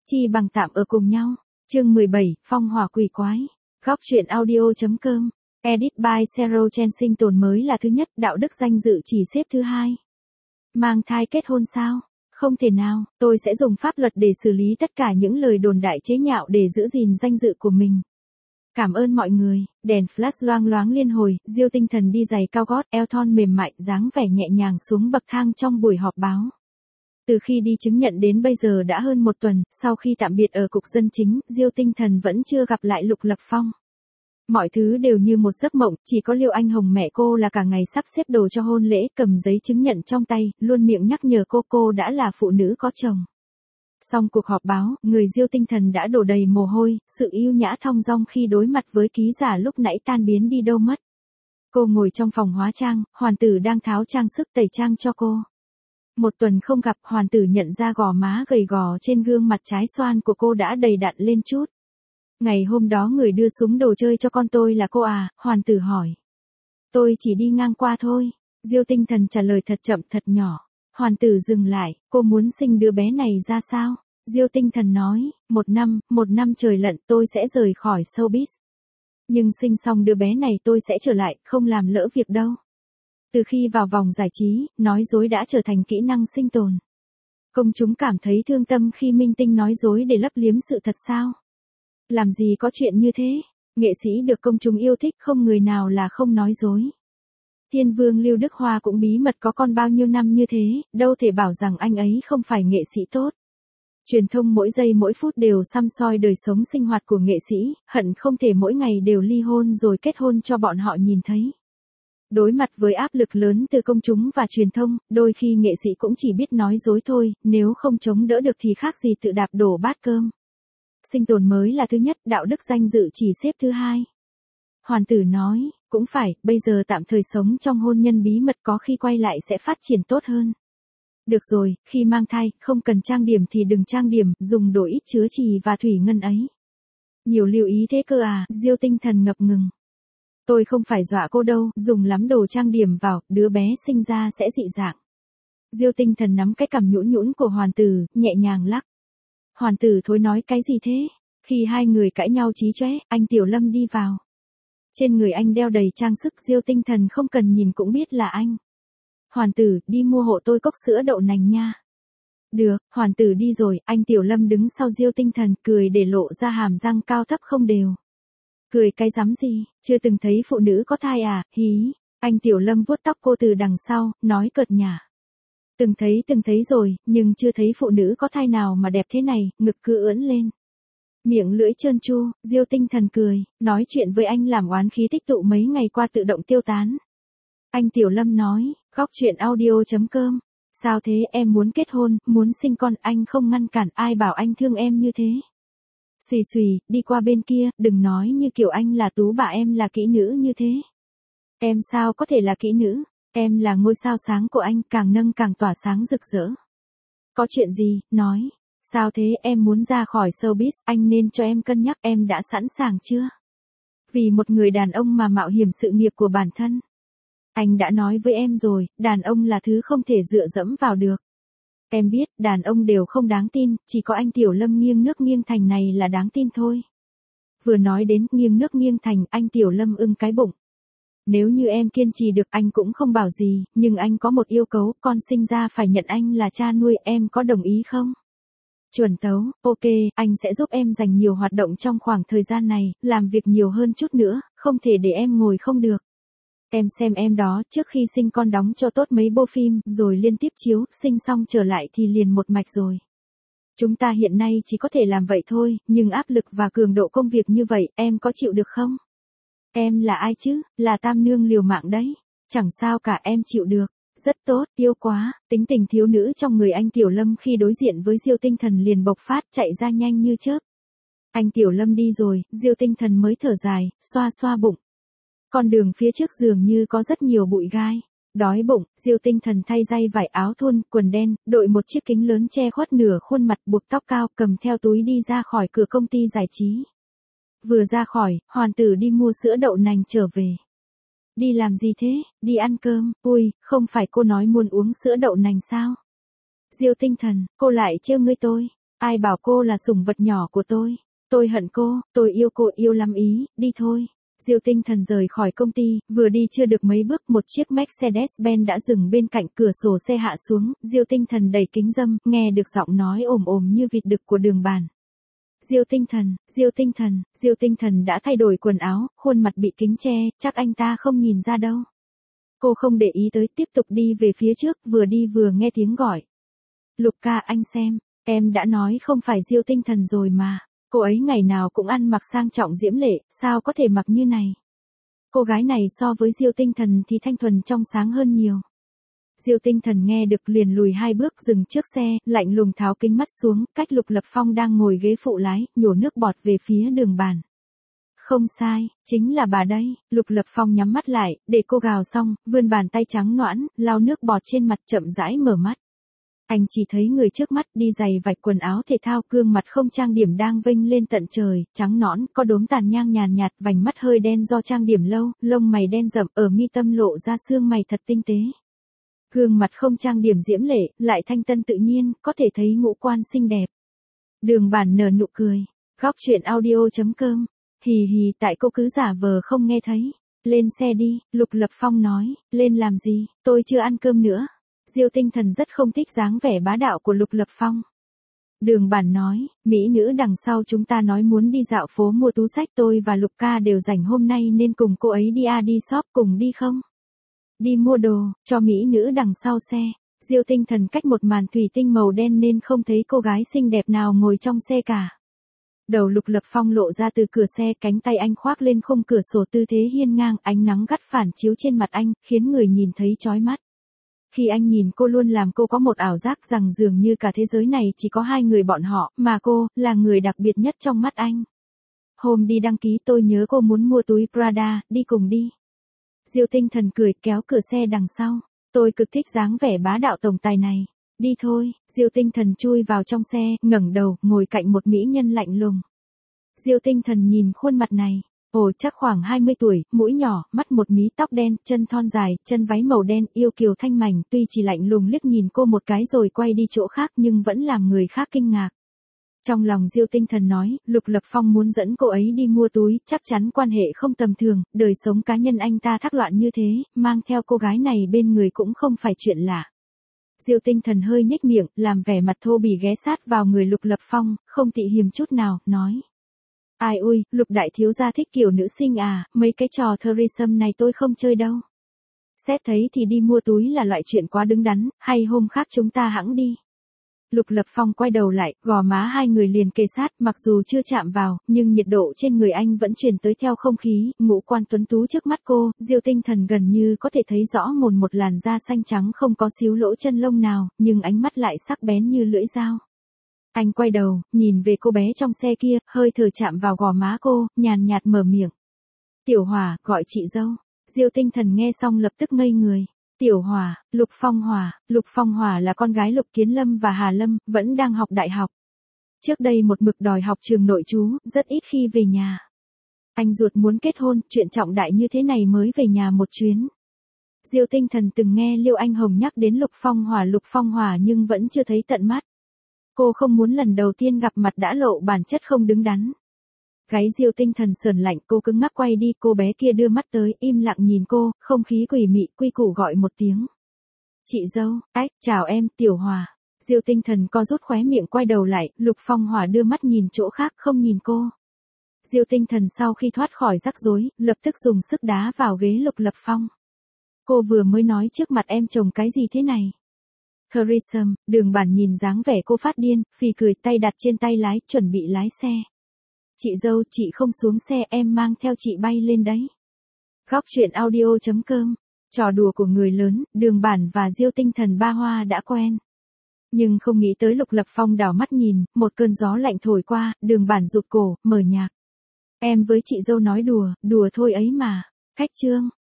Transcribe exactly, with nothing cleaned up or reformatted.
Chi bằng tạm ở cùng nhau. Chương mười bảy, Phong hỏa quỷ quái. Góc truyện audio.com. Edit by Sarah Kensington mới là thứ nhất, đạo đức danh dự chỉ xếp thứ hai. Mang thai kết hôn sao? Không thể nào, tôi sẽ dùng pháp luật để xử lý tất cả những lời đồn đại chế nhạo để giữ gìn danh dự của mình. Cảm ơn mọi người. Đèn flash loang loáng liên hồi, Diêu Tinh Thần đi giày cao gót, eo thon mềm mại, dáng vẻ nhẹ nhàng xuống bậc thang trong buổi họp báo. Từ khi đi chứng nhận đến bây giờ đã hơn một tuần, sau khi tạm biệt ở cục dân chính, Diêu Tinh Thần vẫn chưa gặp lại Lục Lập Phong. Mọi thứ đều như một giấc mộng, chỉ có Liêu Anh Hồng mẹ cô là cả ngày sắp xếp đồ cho hôn lễ, cầm giấy chứng nhận trong tay, luôn miệng nhắc nhở cô cô đã là phụ nữ có chồng. Xong cuộc họp báo, người Diêu Tinh Thần đã đổ đầy mồ hôi, sự yêu nhã thong dong khi đối mặt với ký giả lúc nãy tan biến đi đâu mất. Cô ngồi trong phòng hóa trang, Hoàn Tử đang tháo trang sức tẩy trang cho cô. Một tuần không gặp, Hoàn Tử nhận ra gò má gầy gò trên gương mặt trái xoan của cô đã đầy đặn lên chút. Ngày hôm đó người đưa súng đồ chơi cho con tôi là cô à? Hoàn Tử hỏi. Tôi chỉ đi ngang qua thôi. Diêu Tinh Thần trả lời thật chậm thật nhỏ. Hoàn Tử dừng lại, cô muốn sinh đứa bé này ra sao? Diêu Tinh Thần nói, một năm, một năm trời lận tôi sẽ rời khỏi showbiz. Nhưng sinh xong đứa bé này tôi sẽ trở lại, không làm lỡ việc đâu. Từ khi vào vòng giải trí, nói dối đã trở thành kỹ năng sinh tồn. Công chúng cảm thấy thương tâm khi minh tinh nói dối để lấp liếm sự thật sao? Làm gì có chuyện như thế? Nghệ sĩ được công chúng yêu thích không người nào là không nói dối. Thiên vương Lưu Đức Hoa cũng bí mật có con bao nhiêu năm như thế, đâu thể bảo rằng anh ấy không phải nghệ sĩ tốt. Truyền thông mỗi giây mỗi phút đều săm soi đời sống sinh hoạt của nghệ sĩ, hận không thể mỗi ngày đều ly hôn rồi kết hôn cho bọn họ nhìn thấy. Đối mặt với áp lực lớn từ công chúng và truyền thông, đôi khi nghệ sĩ cũng chỉ biết nói dối thôi, nếu không chống đỡ được thì khác gì tự đạp đổ bát cơm. Sinh tồn mới là thứ nhất, đạo đức danh dự chỉ xếp thứ hai. Hoàn Tử nói, cũng phải, bây giờ tạm thời sống trong hôn nhân bí mật có khi quay lại sẽ phát triển tốt hơn. Được rồi, khi mang thai, không cần trang điểm thì đừng trang điểm, dùng đồ ít chứa chì và thủy ngân ấy. Nhiều lưu ý thế cơ à? Diêu Tinh Thần ngập ngừng. Tôi không phải dọa cô đâu, dùng lắm đồ trang điểm vào, đứa bé sinh ra sẽ dị dạng. Diêu Tinh Thần nắm cái cằm nhũn nhũn của Hoàn Tử, nhẹ nhàng lắc. Hoàn Tử thối nói cái gì thế? Khi hai người cãi nhau chí chóe, anh Tiểu Lâm đi vào. Trên người anh đeo đầy trang sức, Diêu Tinh Thần không cần nhìn cũng biết là anh. Hoàn Tử, đi mua hộ tôi cốc sữa đậu nành nha. Được, Hoàn Tử đi rồi, anh Tiểu Lâm đứng sau Diêu Tinh Thần, cười để lộ ra hàm răng cao thấp không đều. Cười cái rắm gì, chưa từng thấy phụ nữ có thai à, hí. Anh Tiểu Lâm vuốt tóc cô từ đằng sau, nói cợt nhả. Từng thấy từng thấy rồi, nhưng chưa thấy phụ nữ có thai nào mà đẹp thế này, ngực cứ ưỡn lên. Miệng lưỡi trơn tru, Diêu Tinh Thần cười, nói chuyện với anh làm oán khí tích tụ mấy ngày qua tự động tiêu tán. Anh Tiểu Lâm nói, góc truyện audio.com. Sao thế, em muốn kết hôn, muốn sinh con, anh không ngăn cản, ai bảo anh thương em như thế. Xùy xùy, đi qua bên kia, đừng nói như kiểu anh là tú bà em là kỹ nữ như thế. Em sao có thể là kỹ nữ, em là ngôi sao sáng của anh, càng nâng càng tỏa sáng rực rỡ. Có chuyện gì, nói. Sao thế, em muốn ra khỏi showbiz, anh nên cho em cân nhắc, em đã sẵn sàng chưa? Vì một người đàn ông mà mạo hiểm sự nghiệp của bản thân. Anh đã nói với em rồi, đàn ông là thứ không thể dựa dẫm vào được. Em biết, đàn ông đều không đáng tin, chỉ có anh Tiểu Lâm nghiêng nước nghiêng thành này là đáng tin thôi. Vừa nói đến nghiêng nước nghiêng thành, anh Tiểu Lâm ưng cái bụng. Nếu như em kiên trì được anh cũng không bảo gì, nhưng anh có một yêu cầu, con sinh ra phải nhận anh là cha nuôi, em có đồng ý không? Chuẩn tấu, ok, anh sẽ giúp em dành nhiều hoạt động trong khoảng thời gian này, làm việc nhiều hơn chút nữa, không thể để em ngồi không được. Em xem em đó, trước khi sinh con đóng cho tốt mấy bộ phim, rồi liên tiếp chiếu, sinh xong trở lại thì liền một mạch rồi. Chúng ta hiện nay chỉ có thể làm vậy thôi, nhưng áp lực và cường độ công việc như vậy, em có chịu được không? Em là ai chứ, là tam nương liều mạng đấy. Chẳng sao cả, em chịu được. Rất tốt, yêu quá. Tính tình thiếu nữ trong người anh Tiểu Lâm khi đối diện với Diêu Tinh Thần liền bộc phát, chạy ra nhanh như chớp. Anh Tiểu Lâm đi rồi, Diêu Tinh Thần mới thở dài, xoa xoa bụng. Con đường phía trước dường như có rất nhiều bụi gai. Đói bụng, Diêu Tinh Thần thay dây vải áo thun, quần đen, đội một chiếc kính lớn che khuất nửa khuôn mặt, buộc tóc cao, cầm theo túi đi ra khỏi cửa công ty giải trí. Vừa ra khỏi, Hoàn Tử đi mua sữa đậu nành trở về. Đi làm gì thế? Đi ăn cơm. Ui, không phải cô nói muốn uống sữa đậu nành sao? Diêu Tinh Thần, cô lại trêu ngươi tôi. Ai bảo cô là sủng vật nhỏ của tôi. Tôi hận cô, tôi yêu cô yêu lắm ý, đi thôi. Diêu Tinh Thần rời khỏi công ty, vừa đi chưa được mấy bước một chiếc Mercedes-Benz đã dừng bên cạnh, cửa sổ xe hạ xuống, Diêu Tinh Thần đẩy kính râm, nghe được giọng nói ồm ồm như vịt đực của Đường Bản. Diêu Tinh Thần, Diêu Tinh Thần, Diêu Tinh Thần đã thay đổi quần áo, khuôn mặt bị kính che, chắc anh ta không nhìn ra đâu. Cô không để ý tới, tiếp tục đi về phía trước, vừa đi vừa nghe tiếng gọi. Lục ca anh xem, em đã nói không phải Diêu Tinh Thần rồi mà. Cô ấy ngày nào cũng ăn mặc sang trọng diễm lệ, sao có thể mặc như này. Cô gái này so với Diêu Tinh Thần thì thanh thuần trong sáng hơn nhiều. Diêu Tinh Thần nghe được liền lùi hai bước dừng trước xe, lạnh lùng tháo kính mắt xuống, cách Lục Lập Phong đang ngồi ghế phụ lái, nhổ nước bọt về phía Đường Bản. Không sai, chính là bà đây. Lục Lập Phong nhắm mắt lại, để cô gào xong, vươn bàn tay trắng nõn, lau nước bọt trên mặt chậm rãi mở mắt. Anh chỉ thấy người trước mắt đi giày vạch quần áo thể thao, gương mặt không trang điểm đang vênh lên tận trời, trắng nõn, có đốm tàn nhang nhàn nhạt, vành mắt hơi đen do trang điểm lâu, lông mày đen rậm, ở mi tâm lộ ra xương mày thật tinh tế. Gương mặt không trang điểm diễm lệ, lại thanh tân tự nhiên, có thể thấy ngũ quan xinh đẹp. Đường Bản nở nụ cười. Góc truyện audio chấm com. Hì hì, tại cô cứ giả vờ không nghe thấy. Lên xe đi, Lục Lập Phong nói. Lên làm gì, tôi chưa ăn cơm nữa. Diêu Tinh Thần rất không thích dáng vẻ bá đạo của Lục Lập Phong. Đường Bản nói, mỹ nữ đằng sau chúng ta nói muốn đi dạo phố mua túi xách, tôi và Lục ca đều rảnh hôm nay nên cùng cô ấy đi à đi shop, cùng đi không? Đi mua đồ, cho mỹ nữ đằng sau xe. Diêu Tinh Thần cách một màn thủy tinh màu đen nên không thấy cô gái xinh đẹp nào ngồi trong xe cả. Đầu Lục Lập Phong lộ ra từ cửa xe, cánh tay anh khoác lên khung cửa sổ tư thế hiên ngang, ánh nắng gắt phản chiếu trên mặt anh, khiến người nhìn thấy chói mắt. Khi anh nhìn cô luôn làm cô có một ảo giác rằng dường như cả thế giới này chỉ có hai người bọn họ, mà cô, là người đặc biệt nhất trong mắt anh. Hôm đi đăng ký tôi nhớ cô muốn mua túi Prada, đi cùng đi. Diêu Tinh Thần cười kéo cửa xe đằng sau. Tôi cực thích dáng vẻ bá đạo tổng tài này. Đi thôi, Diêu Tinh Thần chui vào trong xe, ngẩng đầu, ngồi cạnh một mỹ nhân lạnh lùng. Diêu Tinh Thần nhìn khuôn mặt này. Ồ, chắc khoảng hai mươi tuổi, mũi nhỏ, mắt một mí, tóc đen, chân thon dài, chân váy màu đen, yêu kiều thanh mảnh, tuy chỉ lạnh lùng liếc nhìn cô một cái rồi quay đi chỗ khác nhưng vẫn làm người khác kinh ngạc. Trong lòng Diêu Tinh Thần nói, Lục Lập Phong muốn dẫn cô ấy đi mua túi, chắc chắn quan hệ không tầm thường, đời sống cá nhân anh ta thác loạn như thế, mang theo cô gái này bên người cũng không phải chuyện lạ. Diêu Tinh Thần hơi nhếch miệng, làm vẻ mặt thô bỉ ghé sát vào người Lục Lập Phong, không tị hiềm chút nào, nói. Ai ui, Lục đại thiếu gia thích kiểu nữ sinh à, mấy cái trò threesome này tôi không chơi đâu. Xét thấy thì đi mua túi là loại chuyện quá đứng đắn, hay hôm khác chúng ta hẵng đi. Lục Lập Phong quay đầu lại, gò má hai người liền kề sát, mặc dù chưa chạm vào, nhưng nhiệt độ trên người anh vẫn truyền tới theo không khí, ngũ quan tuấn tú trước mắt cô, Diêu Tinh Thần gần như có thể thấy rõ mồn một làn da xanh trắng không có xíu lỗ chân lông nào, nhưng ánh mắt lại sắc bén như lưỡi dao. Anh quay đầu, nhìn về cô bé trong xe kia, hơi thở chạm vào gò má cô, nhàn nhạt mở miệng. Tiểu Hòa, gọi chị dâu. Diêu Tinh Thần nghe xong lập tức ngây người. Tiểu Hòa, Lục Phong Hòa, Lục Phong Hòa là con gái Lục Kiến Lâm và Hà Lâm, vẫn đang học đại học. Trước đây một mực đòi học trường nội trú, rất ít khi về nhà. Anh ruột muốn kết hôn, chuyện trọng đại như thế này mới về nhà một chuyến. Diêu Tinh Thần từng nghe Liêu Anh Hồng nhắc đến Lục Phong Hòa Lục Phong Hòa nhưng vẫn chưa thấy tận mắt. Cô không muốn lần đầu tiên gặp mặt đã lộ bản chất không đứng đắn. Gáy Diêu Tinh Thần sờn lạnh, cô cứng ngắc quay đi, cô bé kia đưa mắt tới, im lặng nhìn cô, không khí quỷ mị, quy củ gọi một tiếng. Chị dâu, ách, chào em, Tiểu Hòa. Diêu Tinh Thần co rút khóe miệng quay đầu lại, Lục Phong Hòa đưa mắt nhìn chỗ khác, không nhìn cô. Diêu Tinh Thần sau khi thoát khỏi rắc rối, lập tức dùng sức đá vào ghế Lục Lập Phong. Cô vừa mới nói trước mặt em chồng cái gì thế này? Threesome, Đường Bản nhìn dáng vẻ cô phát điên, phì cười, tay đặt trên tay lái, chuẩn bị lái xe. Chị dâu, chị không xuống xe, em mang theo chị bay lên đấy. Góc truyện audio chấm com. Trò đùa của người lớn, Đường Bản và Diêu Tinh Thần ba hoa đã quen. Nhưng không nghĩ tới Lục Lập Phong đảo mắt nhìn, một cơn gió lạnh thổi qua, Đường Bản rụt cổ, mở nhạc. Em với chị dâu nói đùa, đùa thôi ấy mà. Khách trương,